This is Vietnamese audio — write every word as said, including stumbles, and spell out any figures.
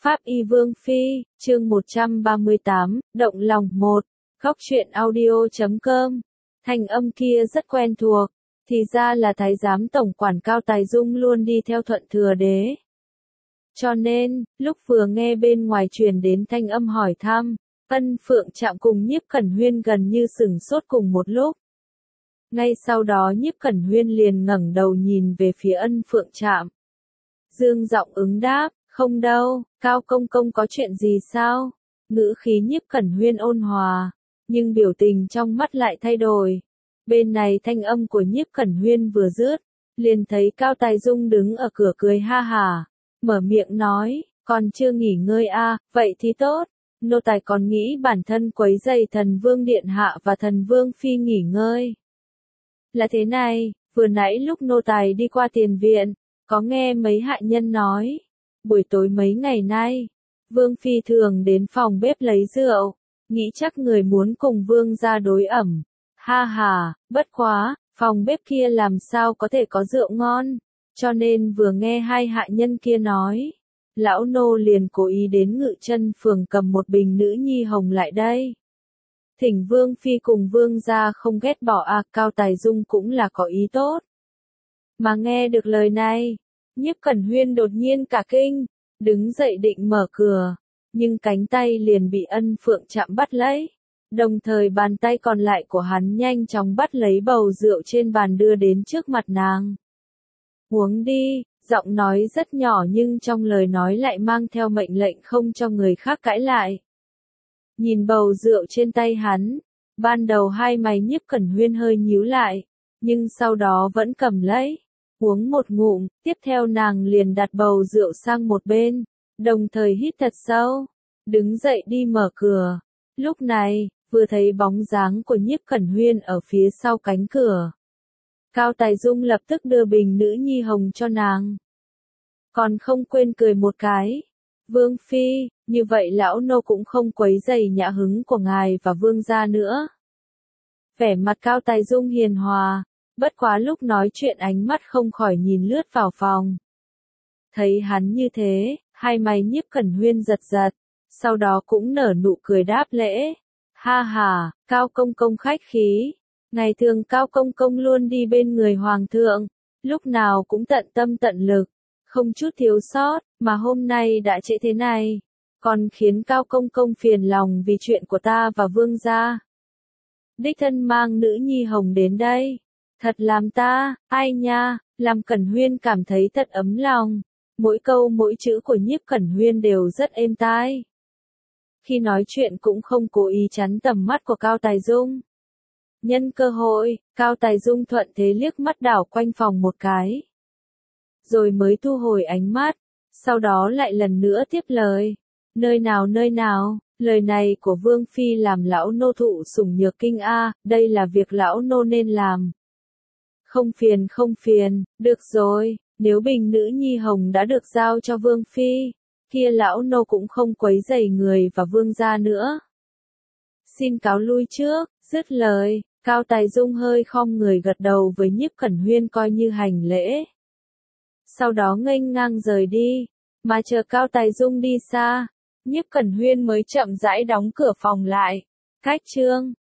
Pháp Y Vương Phi, chương một trăm ba mươi tám, Động lòng một, góc truyện audio chấm com. Thanh âm kia rất quen thuộc, thì ra là thái giám tổng quản Cao Tài Dung luôn đi theo Thuận Thừa Đế. Cho nên, lúc vừa nghe bên ngoài truyền đến thanh âm hỏi thăm, Ân Phượng Trạm cùng Nhiếp Cẩn Huyên gần như sửng sốt cùng một lúc. Ngay sau đó Nhiếp Cẩn Huyên liền ngẩng đầu nhìn về phía Ân Phượng Trạm. Dương giọng ứng đáp, không đâu, Cao công công có chuyện gì sao? Ngữ khí Nhiếp Cẩn Huyên ôn hòa, nhưng biểu tình trong mắt lại thay đổi. Bên này thanh âm của Nhiếp Cẩn Huyên vừa dứt, liền thấy Cao Tài Dung đứng ở cửa cười ha hả, mở miệng nói, còn chưa nghỉ ngơi à, vậy thì tốt, nô tài còn nghĩ bản thân quấy rầy thần vương điện hạ và thần vương phi nghỉ ngơi. Là thế này, vừa nãy lúc nô tài đi qua tiền viện, có nghe mấy hạ nhân nói, buổi tối mấy ngày nay, vương phi thường đến phòng bếp lấy rượu, nghĩ chắc người muốn cùng vương ra đối ẩm. Ha ha, bất quá, phòng bếp kia làm sao có thể có rượu ngon, cho nên vừa nghe hai hạ nhân kia nói, lão nô liền cố ý đến Ngự Chân phường cầm một bình nữ nhi hồng lại đây. Thỉnh vương phi cùng vương gia không ghét bỏ à, Cao Tài Dung cũng là có ý tốt. Mà nghe được lời này, Nhiếp Cẩn Huyên đột nhiên cả kinh, đứng dậy định mở cửa, nhưng cánh tay liền bị Ân Phượng Trạm bắt lấy. Đồng thời bàn tay còn lại của hắn nhanh chóng bắt lấy bầu rượu trên bàn đưa đến trước mặt nàng. Uống đi, giọng nói rất nhỏ nhưng trong lời nói lại mang theo mệnh lệnh không cho người khác cãi lại. Nhìn bầu rượu trên tay hắn, ban đầu hai mày Nhiếp Cẩn Huyên hơi nhíu lại, nhưng sau đó vẫn cầm lấy, uống một ngụm, tiếp theo nàng liền đặt bầu rượu sang một bên, đồng thời hít thật sâu, đứng dậy đi mở cửa. Lúc này, vừa thấy bóng dáng của Nhiếp Cẩn Huyên ở phía sau cánh cửa. Cao Tài Dung lập tức đưa bình nữ nhi hồng cho nàng. Còn không quên cười một cái. Vương Phi, như vậy lão nô cũng không quấy rầy nhã hứng của ngài và vương gia nữa. Vẻ mặt Cao Tài Dung hiền hòa, bất quá lúc nói chuyện ánh mắt không khỏi nhìn lướt vào phòng. Thấy hắn như thế, hai mày Nhiếp Cẩn Huyên giật giật, sau đó cũng nở nụ cười đáp lễ. Ha ha, Cao công công khách khí. Ngày thường Cao công công luôn đi bên người hoàng thượng, lúc nào cũng tận tâm tận lực, không chút thiếu sót, mà hôm nay đã trễ thế này, còn khiến Cao công công phiền lòng vì chuyện của ta và vương gia. Đích thân mang nữ nhi hồng đến đây, thật làm ta, ai nha, làm Cẩn Huyên cảm thấy thật ấm lòng, mỗi câu mỗi chữ của Nhiếp Cẩn Huyên đều rất êm tai. Khi nói chuyện cũng không cố ý chắn tầm mắt của Cao Tài Dung. Nhân cơ hội, Cao Tài Dung thuận thế liếc mắt đảo quanh phòng một cái. Rồi mới thu hồi ánh mắt, sau đó lại lần nữa tiếp lời. Nơi nào nơi nào, lời này của Vương Phi làm lão nô thụ sủng nhược kinh a, đây là việc lão nô nên làm. Không phiền không phiền, được rồi, nếu bình nữ nhi hồng đã được giao cho Vương Phi, kia lão nô cũng không quấy rầy người và vương gia nữa. Xin cáo lui trước, dứt lời, Cao Tài Dung hơi khom người gật đầu với Nhiếp Cẩn Huyên coi như hành lễ. Sau đó nghênh ngang rời đi, mà chờ Cao Tài Dung đi xa, Nhiếp Cẩn Huyên mới chậm rãi đóng cửa phòng lại. Cách chương